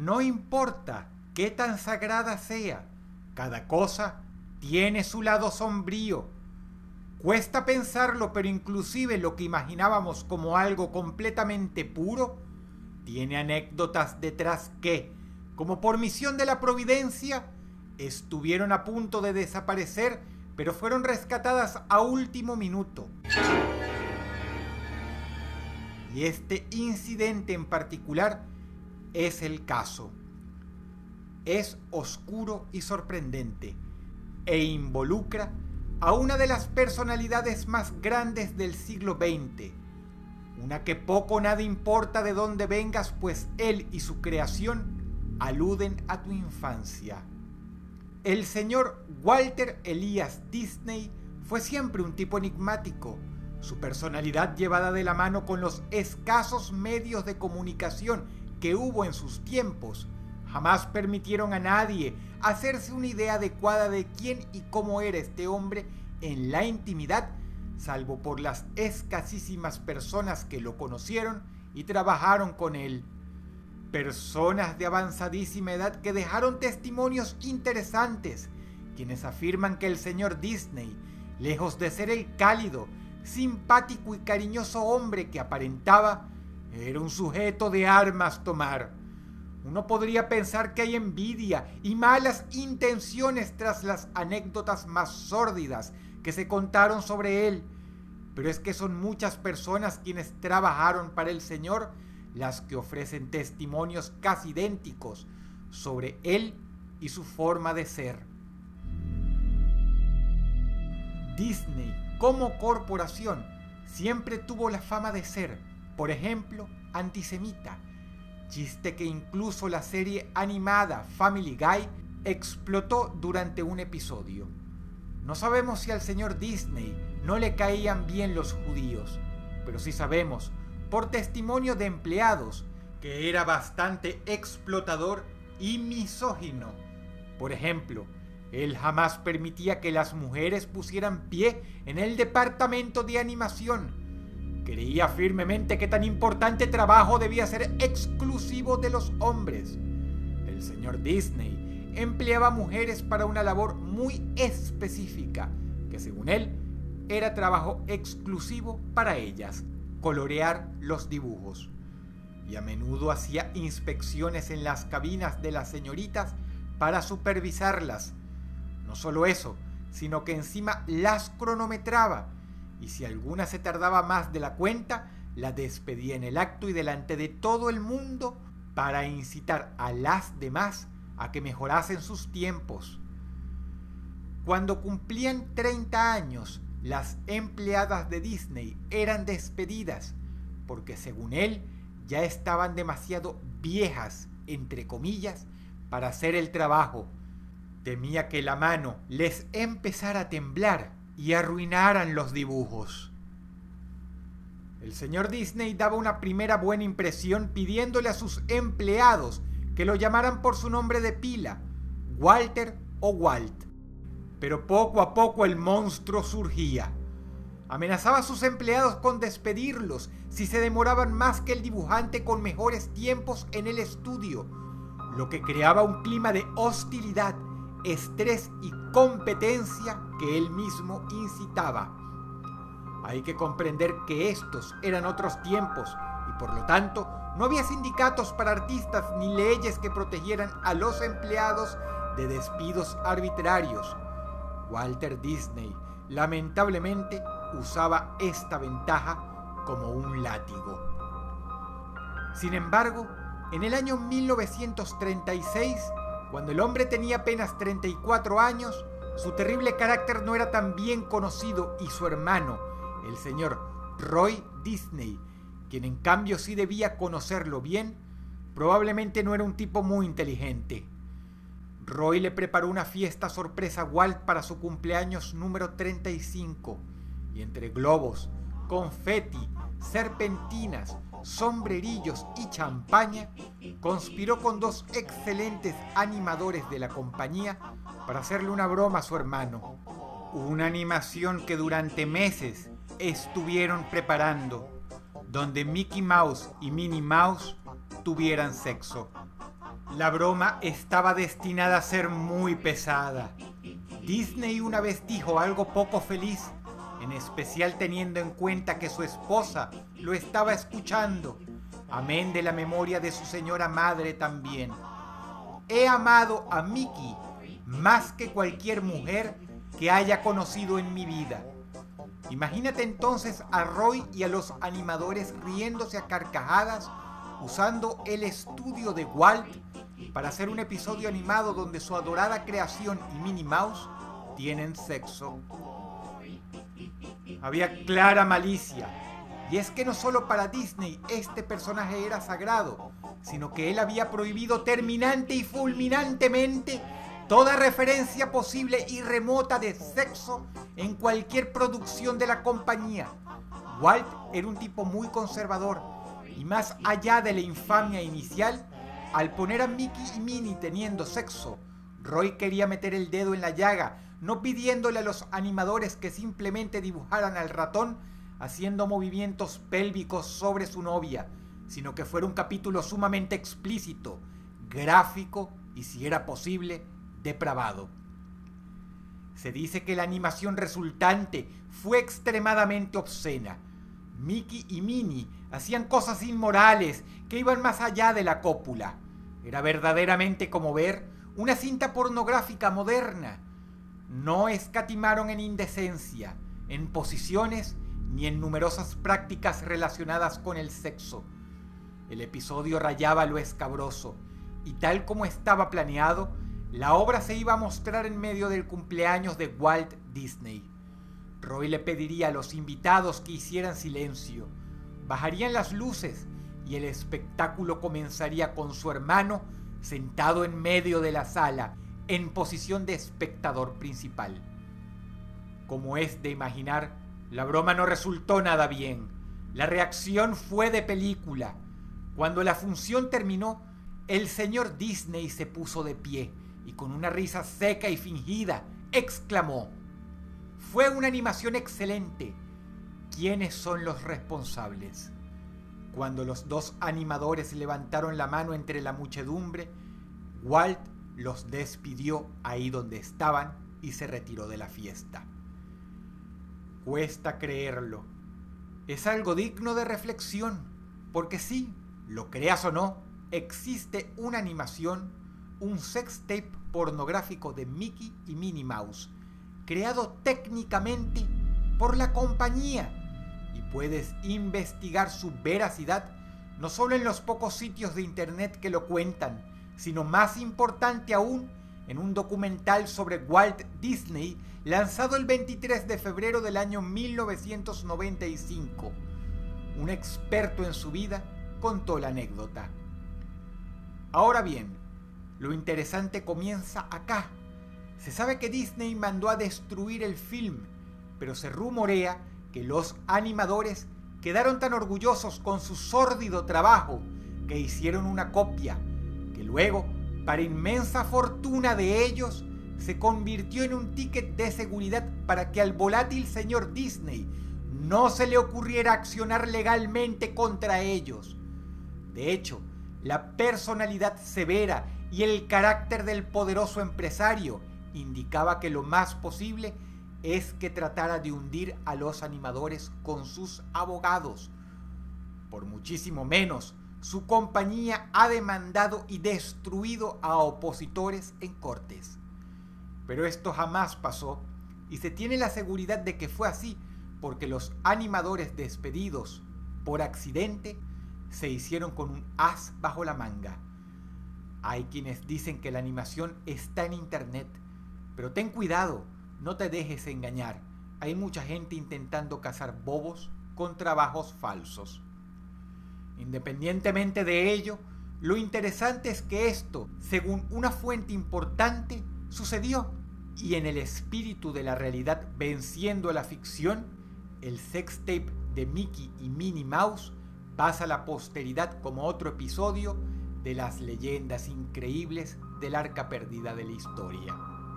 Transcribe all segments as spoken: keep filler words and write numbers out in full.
no importa qué tan sagrada sea, cada cosa tiene su lado sombrío. Cuesta pensarlo, pero inclusive lo que imaginábamos como algo completamente puro, tiene anécdotas detrás que, como por misión de la providencia, estuvieron a punto de desaparecer, pero fueron rescatadas a último minuto. Y este incidente en particular es el caso. Es oscuro y sorprendente e involucra a una de las personalidades más grandes del siglo veinte, una que poco o nada importa de dónde vengas, pues él y su creación aluden a tu infancia. El señor Walter Elias Disney fue siempre un tipo enigmático, su personalidad llevada de la mano con los escasos medios de comunicación que hubo en sus tiempos, jamás permitieron a nadie hacerse una idea adecuada de quién y cómo era este hombre en la intimidad, salvo por las escasísimas personas que lo conocieron y trabajaron con él. Personas de avanzadísima edad que dejaron testimonios interesantes, quienes afirman que el señor Disney, lejos de ser el cálido, simpático y cariñoso hombre que aparentaba, era un sujeto de armas tomar. Uno podría pensar que hay envidia y malas intenciones tras las anécdotas más sórdidas que se contaron sobre él, pero es que son muchas personas quienes trabajaron para el Señor las que ofrecen testimonios casi idénticos sobre él y su forma de ser. Disney, como corporación, siempre tuvo la fama de ser, por ejemplo, antisemita, chiste que incluso la serie animada Family Guy explotó durante un episodio. No sabemos si al señor Disney no le caían bien los judíos, pero sí sabemos, por testimonio de empleados, que era bastante explotador y misógino. Por ejemplo, él jamás permitía que las mujeres pusieran pie en el departamento de animación. Creía firmemente que tan importante trabajo debía ser exclusivo de los hombres. El señor Disney empleaba mujeres para una labor muy específica, que según él era trabajo exclusivo para ellas: colorear los dibujos. Y a menudo hacía inspecciones en las cabinas de las señoritas para supervisarlas. No solo eso, sino que encima las cronometraba, y si alguna se tardaba más de la cuenta, la despedía en el acto y delante de todo el mundo para incitar a las demás a que mejorasen sus tiempos. Cuando cumplían treinta años, las empleadas de Disney eran despedidas, porque según él ya estaban demasiado viejas, entre comillas, para hacer el trabajo. Temía que la mano les empezara a temblar y arruinaran los dibujos. El señor Disney daba una primera buena impresión pidiéndole a sus empleados que lo llamaran por su nombre de pila, Walter o Walt. Pero poco a poco el monstruo surgía. Amenazaba a sus empleados con despedirlos si se demoraban más que el dibujante con mejores tiempos en el estudio, lo que creaba un clima de hostilidad, estrés y competencia que él mismo incitaba. Hay que comprender que estos eran otros tiempos y por lo tanto no había sindicatos para artistas ni leyes que protegieran a los empleados de despidos arbitrarios. Walter Disney lamentablemente usaba esta ventaja como un látigo. Sin embargo, en el año mil novecientos treinta y seis, cuando el hombre tenía apenas treinta y cuatro años, su terrible carácter no era tan bien conocido y su hermano, el señor Roy Disney, quien en cambio sí debía conocerlo bien, probablemente no era un tipo muy inteligente. Roy le preparó una fiesta sorpresa a Walt para su cumpleaños número treinta y cinco, y entre globos, confeti, serpentinas, sombrerillos y champaña, conspiró con dos excelentes animadores de la compañía para hacerle una broma a su hermano. Una animación que durante meses estuvieron preparando, donde Mickey Mouse y Minnie Mouse tuvieran sexo. La broma estaba destinada a ser muy pesada. Disney una vez dijo algo poco feliz, en especial teniendo en cuenta que su esposa lo estaba escuchando, amén de la memoria de su señora madre también. He amado a Mickey más que cualquier mujer que haya conocido en mi vida. Imagínate entonces a Roy y a los animadores riéndose a carcajadas usando el estudio de Walt para hacer un episodio animado donde su adorada creación y Minnie Mouse tienen sexo. Había clara malicia, y es que no solo para Disney este personaje era sagrado, sino que él había prohibido terminante y fulminantemente toda referencia posible y remota de sexo en cualquier producción de la compañía. Walt era un tipo muy conservador, y más allá de la infamia inicial, al poner a Mickey y Minnie teniendo sexo, Roy quería meter el dedo en la llaga, no pidiéndole a los animadores que simplemente dibujaran al ratón haciendo movimientos pélvicos sobre su novia, sino que fuera un capítulo sumamente explícito, gráfico y, si era posible, depravado. Se dice que la animación resultante fue extremadamente obscena. Mickey y Minnie hacían cosas inmorales que iban más allá de la cópula. Era verdaderamente como ver una cinta pornográfica moderna. No escatimaron en indecencia, en posiciones ni en numerosas prácticas relacionadas con el sexo. El episodio rayaba lo escabroso, y tal como estaba planeado, la obra se iba a mostrar en medio del cumpleaños de Walt Disney. Roy le pediría a los invitados que hicieran silencio, bajarían las luces y el espectáculo comenzaría con su hermano sentado en medio de la sala, en posición de espectador principal. Como es de imaginar, la broma no resultó nada bien. La reacción fue de película. Cuando la función terminó, el señor Disney se puso de pie y con una risa seca y fingida exclamó: «Fue una animación excelente. ¿Quiénes son los responsables?». Cuando los dos animadores levantaron la mano entre la muchedumbre, Walt los despidió ahí donde estaban y se retiró de la fiesta. Cuesta creerlo. Es algo digno de reflexión, porque sí, lo creas o no, existe una animación, un sex tape pornográfico de Mickey y Minnie Mouse, creado técnicamente por la compañía, y puedes investigar su veracidad no solo en los pocos sitios de internet que lo cuentan, sino más importante aún, en un documental sobre Walt Disney lanzado el veintitrés de febrero del año mil novecientos noventa y cinco. Un experto en su vida contó la anécdota. Ahora bien, lo interesante comienza acá. Se sabe que Disney mandó a destruir el film, pero se rumorea que los animadores quedaron tan orgullosos con su sórdido trabajo que hicieron una copia, que luego, para inmensa fortuna de ellos, se convirtió en un ticket de seguridad para que al volátil señor Disney no se le ocurriera accionar legalmente contra ellos. De hecho, la personalidad severa y el carácter del poderoso empresario indicaba que lo más posible es que tratara de hundir a los animadores con sus abogados. Por muchísimo menos, su compañía ha demandado y destruido a opositores en cortes. Pero esto jamás pasó, y se tiene la seguridad de que fue así porque los animadores despedidos por accidente se hicieron con un as bajo la manga. Hay quienes dicen que la animación está en internet, pero ten cuidado, no te dejes engañar. Hay mucha gente intentando cazar bobos con trabajos falsos. Independientemente de ello, lo interesante es que esto, según una fuente importante, sucedió, y en el espíritu de la realidad venciendo a la ficción, el sex tape de Mickey y Minnie Mouse pasa a la posteridad como otro episodio de las leyendas increíbles del arca perdida de la historia.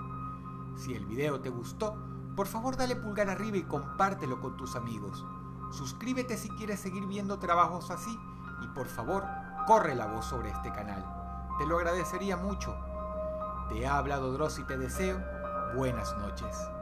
Si el video te gustó, por favor dale pulgar arriba y compártelo con tus amigos. Suscríbete si quieres seguir viendo trabajos así y por favor corre la voz sobre este canal. te lo agradecería mucho. Te habla Dodros y te deseo buenas noches.